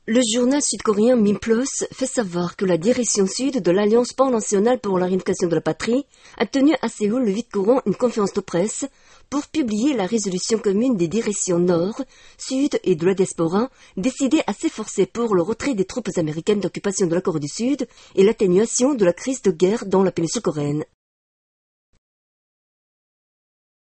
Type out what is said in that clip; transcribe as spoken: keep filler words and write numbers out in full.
Le journal sud-coréen Minplus fait savoir que la direction sud de l'Alliance pan-nationale pour la réunification de la patrie a tenu à Séoul le huit courant une conférence de presse pour publier la résolution commune des directions nord, sud et de la diaspora décidée à s'efforcer pour le retrait des troupes américaines d'occupation de la Corée du Sud et l'atténuation de la crise de guerre dans la péninsule coréenne.